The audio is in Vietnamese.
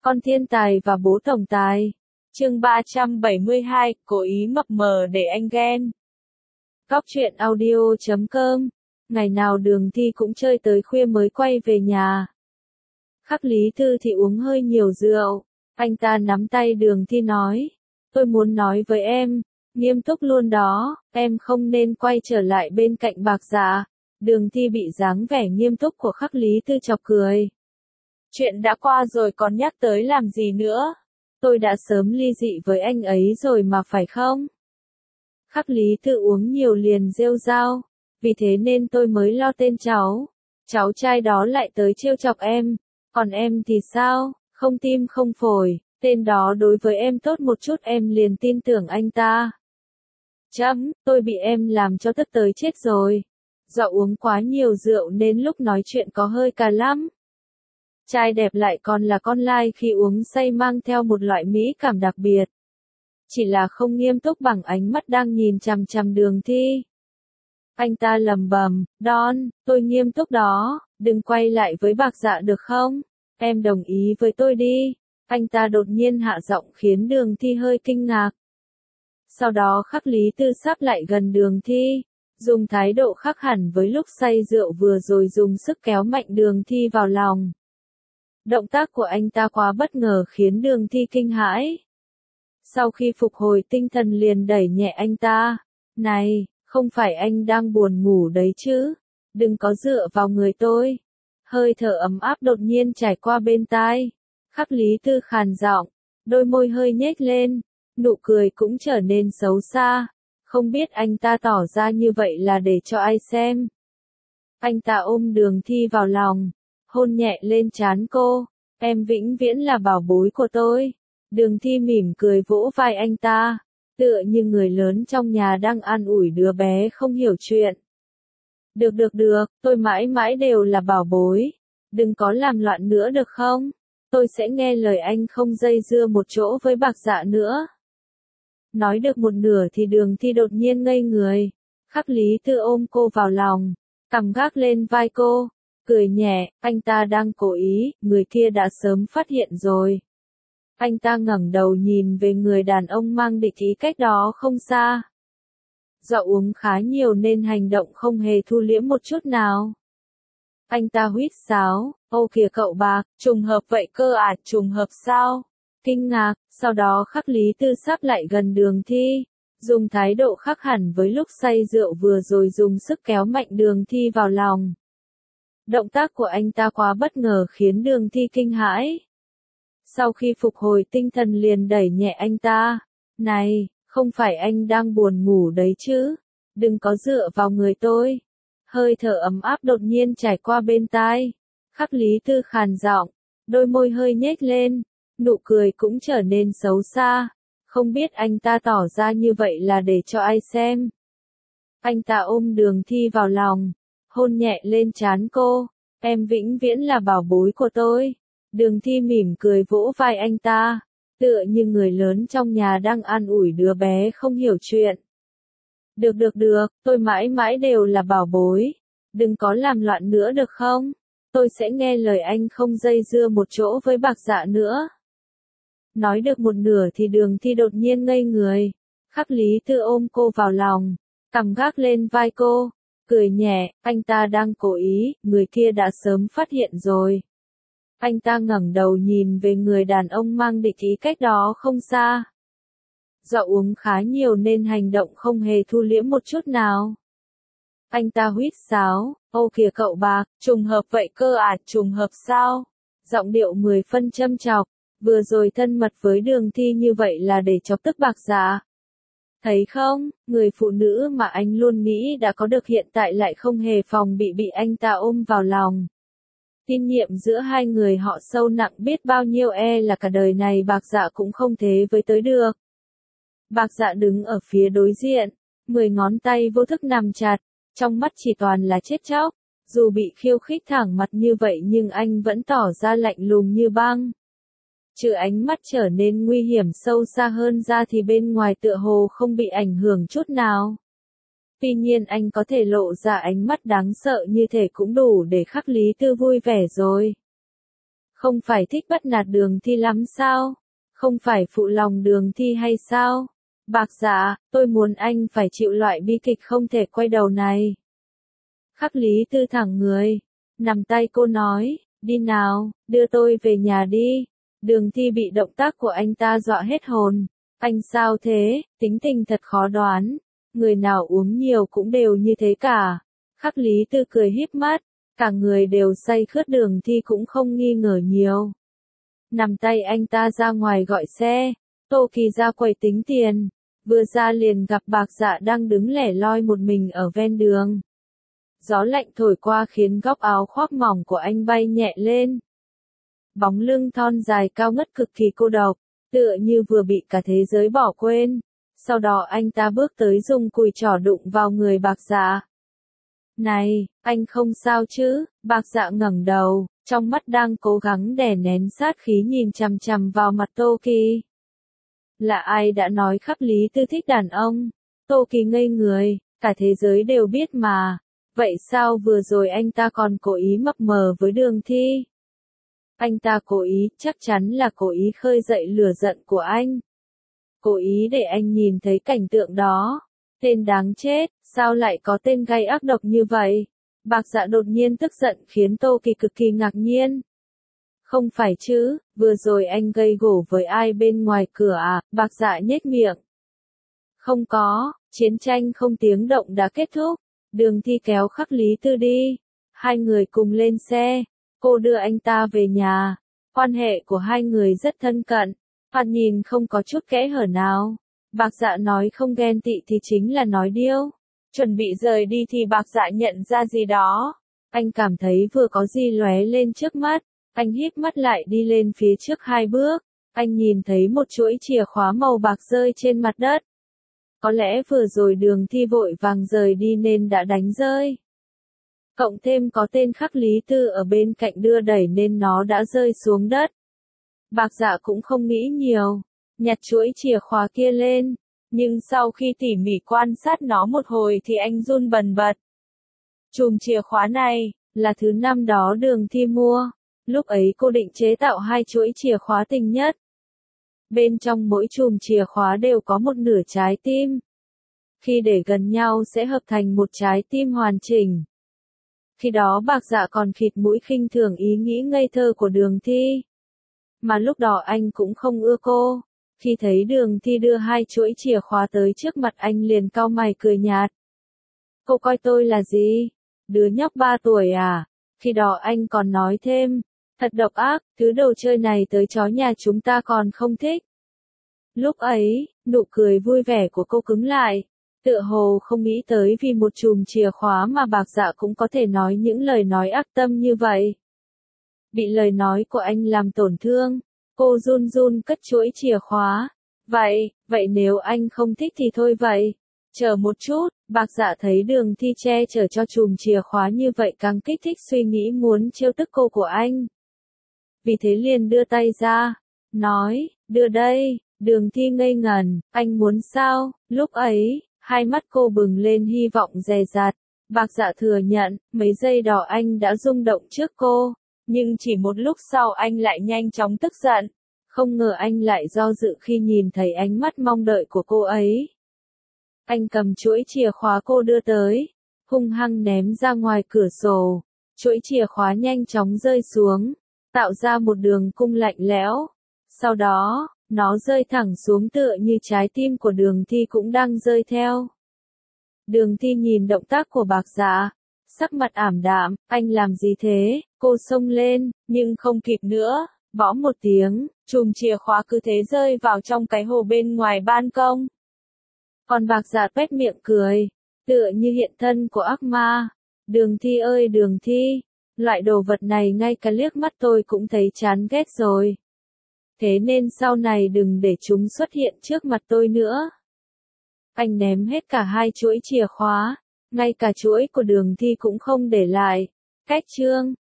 Con thiên tài và bố tổng tài. Chương 372, cố ý mập mờ để anh ghen. Góc truyện audio.com. Ngày nào Đường Thi cũng chơi tới khuya mới quay về nhà. Khắc Lý Thư thì uống hơi nhiều rượu. Anh ta nắm tay Đường Thi nói. Tôi muốn nói với em, nghiêm túc luôn đó, em không nên quay trở lại bên cạnh Bạc Dạ. Đường Thi bị dáng vẻ nghiêm túc của Khắc Lý Thư chọc cười. Chuyện đã qua rồi còn nhắc tới làm gì nữa? Tôi đã sớm ly dị với anh ấy rồi mà phải không? Khắc Lý Thư uống nhiều liền rêu rao, vì thế nên tôi mới lo tên cháu. Cháu trai đó lại tới trêu chọc em, còn em thì sao, không tim không phổi, tên đó đối với em tốt một chút em liền tin tưởng anh ta. Tôi bị em làm cho tức tới chết rồi. Do uống quá nhiều rượu nên lúc nói chuyện có hơi cà lắm. Trai đẹp lại còn là con lai khi uống say mang theo một loại mỹ cảm đặc biệt. Chỉ là không nghiêm túc bằng ánh mắt đang nhìn chằm chằm Đường Thi. Anh ta lầm bầm, Don, tôi nghiêm túc đó, đừng quay lại với Bạc Dạ được không? Em đồng ý với tôi đi. Anh ta đột nhiên hạ giọng khiến Đường Thi hơi kinh ngạc. Sau đó Khắc Lý Thư sắp lại gần Đường Thi, dùng thái độ khác hẳn với lúc say rượu vừa rồi dùng sức kéo mạnh Đường Thi vào lòng. Động tác của anh ta quá bất ngờ khiến Đường Thi kinh hãi. Sau khi phục hồi tinh thần liền đẩy nhẹ anh ta. Này, không phải anh đang buồn ngủ đấy chứ? Đừng có dựa vào người tôi. Hơi thở ấm áp đột nhiên trải qua bên tai. Khắc Lý Thư khàn giọng, đôi môi hơi nhếch lên, nụ cười cũng trở nên xấu xa. Không biết anh ta tỏ ra như vậy là để cho ai xem. Anh ta ôm Đường Thi vào lòng, hôn nhẹ lên trán cô. Em vĩnh viễn là bảo bối của tôi. Đường Thi mỉm cười vỗ vai anh ta, tựa như người lớn trong nhà đang an ủi đứa bé không hiểu chuyện. Được, tôi mãi mãi đều là bảo bối. Đừng có làm loạn nữa được không? Tôi sẽ nghe lời anh không dây dưa một chỗ với Bạc Dạ nữa. Nói được một nửa thì Đường Thi đột nhiên ngây người. Khắc Lý Thư ôm cô vào lòng, cằm gác lên vai cô, cười nhẹ, anh ta đang cố ý, người kia đã sớm phát hiện rồi. Anh ta ngẩng đầu nhìn về người đàn ông mang địch ý cách đó không xa. Do uống khá nhiều nên hành động không hề thu liễm một chút nào. Anh ta huýt sáo, ô kìa cậu Bạc, trùng hợp vậy cơ à, trùng hợp sao? Kinh ngạc, sau đó Khắc Lý Thư sắp lại gần Đường Thi, dùng thái độ khác hẳn với lúc say rượu vừa rồi dùng sức kéo mạnh Đường Thi vào lòng. Động tác của anh ta quá bất ngờ khiến Đường Thi kinh hãi. Sau khi phục hồi tinh thần liền đẩy nhẹ anh ta. Này, không phải anh đang buồn ngủ đấy chứ? Đừng có dựa vào người tôi. Hơi thở ấm áp đột nhiên trải qua bên tai. Khắc Lý Thư khàn giọng, đôi môi hơi nhếch lên, nụ cười cũng trở nên xấu xa. Không biết anh ta tỏ ra như vậy là để cho ai xem. Anh ta ôm Đường Thi vào lòng, hôn nhẹ lên trán cô. Em vĩnh viễn là bảo bối của tôi. Đường Thi mỉm cười vỗ vai anh ta, tựa như người lớn trong nhà đang an ủi đứa bé không hiểu chuyện. Được, tôi mãi mãi đều là bảo bối. Đừng có làm loạn nữa được không? Tôi sẽ nghe lời anh không dây dưa một chỗ với Bạc Dạ nữa. Nói được một nửa thì Đường Thi đột nhiên ngây người. Khắc Lý Thư ôm cô vào lòng, cằm gác lên vai cô, cười nhẹ, anh ta đang cố ý, người kia đã sớm phát hiện rồi. Anh ta ngẩng đầu nhìn về người đàn ông mang địch ý cách đó không xa. Do uống khá nhiều nên hành động không hề thu liễm một chút nào. Anh ta huýt sáo, ô kìa cậu Bạc, trùng hợp vậy cơ à, trùng hợp sao? Giọng điệu 10 phân châm chọc, vừa rồi thân mật với Đường Thi như vậy là để chọc tức Bạc Dạ. Thấy không, người phụ nữ mà anh luôn nghĩ đã có được hiện tại lại không hề phòng bị anh ta ôm vào lòng. Tín nhiệm giữa hai người họ sâu nặng biết bao nhiêu là cả đời này Bạc Dạ cũng không thế với tới được. Bạc Dạ đứng ở phía đối diện, 10 ngón tay vô thức nắm chặt, trong mắt chỉ toàn là chết chóc. Dù bị khiêu khích thẳng mặt như vậy nhưng anh vẫn tỏ ra lạnh lùng như băng. Trừ ánh mắt trở nên nguy hiểm sâu xa hơn ra thì bên ngoài tựa hồ không bị ảnh hưởng chút nào. Tuy nhiên anh có thể lộ ra ánh mắt đáng sợ như thể cũng đủ để Khắc Lý Thư vui vẻ rồi. Không phải thích bắt nạt Đường Thi lắm sao? Không phải phụ lòng Đường Thi hay sao? Bạc Dạ, tôi muốn anh phải chịu loại bi kịch không thể quay đầu này. Khắc Lý Tư thẳng người, nắm tay cô nói, đi nào, đưa tôi về nhà đi. Đường Thi bị động tác của anh ta dọa hết hồn. Anh sao thế, tính tình thật khó đoán. Người nào uống nhiều cũng đều như thế cả. Khắc Lý Tư cười híp mắt, cả người đều say khướt. Đường Thi cũng không nghi ngờ nhiều. Nắm tay anh ta ra ngoài gọi xe. Tô Kỳ ra quầy tính tiền. Vừa ra liền gặp Bạc Dạ đang đứng lẻ loi một mình ở ven đường. Gió lạnh thổi qua khiến góc áo khoác mỏng của anh bay nhẹ lên. Bóng lưng thon dài cao ngất cực kỳ cô độc, tựa như vừa bị cả thế giới bỏ quên. Sau đó anh ta bước tới dùng cùi trỏ đụng vào người Bạc Dạ. Này, anh không sao chứ? Bạc Dạ ngẩng đầu, trong mắt đang cố gắng đè nén sát khí nhìn chằm chằm vào mặt Tô Kỳ. Là ai đã nói Khắc Lý Tư thích đàn ông? Tô Kỳ ngây người, cả thế giới đều biết mà. Vậy sao vừa rồi anh ta còn cố ý mập mờ với Đường Thi? Anh ta cố ý, chắc chắn là cố ý khơi dậy lửa giận của anh. Cố ý để anh nhìn thấy cảnh tượng đó. Tên đáng chết, sao lại có tên gay ác độc như vậy? Bạc Dạ đột nhiên tức giận khiến Tô Kỳ cực kỳ ngạc nhiên. Không phải chứ, vừa rồi anh gây gổ với ai bên ngoài cửa à? Bạc Dạ nhếch miệng. Không có, chiến tranh không tiếng động đã kết thúc. Đường Thi kéo Khắc Lý Tư đi. Hai người cùng lên xe. Cô đưa anh ta về nhà. Quan hệ của hai người rất thân cận. Thoạt nhìn không có chút kẽ hở nào. Bạc Dạ nói không ghen tị thì chính là nói điêu. Chuẩn bị rời đi thì Bạc Dạ nhận ra gì đó. Anh cảm thấy vừa có gì lóe lên trước mắt. Anh híp mắt lại đi lên phía trước 2 bước. Anh nhìn thấy một chuỗi chìa khóa màu bạc rơi trên mặt đất. Có lẽ vừa rồi Đường Thi vội vàng rời đi nên đã đánh rơi. Cộng thêm có tên Khắc Lý Tư ở bên cạnh đưa đẩy nên nó đã rơi xuống đất. Bạc Dạ cũng không nghĩ nhiều, nhặt chuỗi chìa khóa kia lên, nhưng sau khi tỉ mỉ quan sát nó một hồi thì anh run bần bật. Chùm chìa khóa này, là thứ năm đó Đường Thi mua, lúc ấy cô định chế tạo 2 chuỗi chìa khóa tình nhất. Bên trong mỗi chùm chìa khóa đều có một nửa trái tim. Khi để gần nhau sẽ hợp thành một trái tim hoàn chỉnh. Khi đó Bạc Dạ còn khịt mũi khinh thường ý nghĩ ngây thơ của Đường Thi. Mà lúc đó anh cũng không ưa cô. Khi thấy Đường Thi đưa 2 chuỗi chìa khóa tới trước mặt anh liền cau mày cười nhạt. Cô coi tôi là gì? Đứa nhóc 3 tuổi à? Khi đó anh còn nói thêm. Thật độc ác, thứ đồ chơi này tới chó nhà chúng ta còn không thích. Lúc ấy, nụ cười vui vẻ của cô cứng lại. Tựa hồ không nghĩ tới vì một chùm chìa khóa mà Bạc Dạ cũng có thể nói những lời nói ác tâm như vậy. Bị lời nói của anh làm tổn thương, cô run run cất chuỗi chìa khóa. Vậy nếu anh không thích thì thôi vậy. Chờ một chút, Bạc Dạ thấy Đường Thi che chở cho chùm chìa khóa như vậy càng kích thích suy nghĩ muốn trêu tức cô của anh. Vì thế liền đưa tay ra, nói, đưa đây. Đường Thi ngây ngẩn, anh muốn sao? Lúc ấy, hai mắt cô bừng lên hy vọng dè dặt. Bạc Dạ thừa nhận, mấy giây đó anh đã rung động trước cô, nhưng chỉ một lúc sau anh lại nhanh chóng tức giận. Không ngờ anh lại do dự khi nhìn thấy ánh mắt mong đợi của cô ấy. Anh cầm chuỗi chìa khóa cô đưa tới, hung hăng ném ra ngoài cửa sổ. Chuỗi chìa khóa nhanh chóng rơi xuống, tạo ra một đường cung lạnh lẽo. Sau đó, nó rơi thẳng xuống tựa như trái tim của Đường Thi cũng đang rơi theo. Đường Thi nhìn động tác của Bạc Dạ, sắc mặt ảm đạm, anh làm gì thế? Cô xông lên, nhưng không kịp nữa, bõm một tiếng, chùm chìa khóa cứ thế rơi vào trong cái hồ bên ngoài ban công. Còn Bạc Dạ tuét miệng cười, tựa như hiện thân của ác ma. Đường Thi ơi Đường Thi, loại đồ vật này ngay cả liếc mắt tôi cũng thấy chán ghét rồi. Thế nên sau này đừng để chúng xuất hiện trước mặt tôi nữa. Anh ném hết cả 2 chuỗi chìa khóa, ngay cả chuỗi của Đường Thi cũng không để lại. Cách chương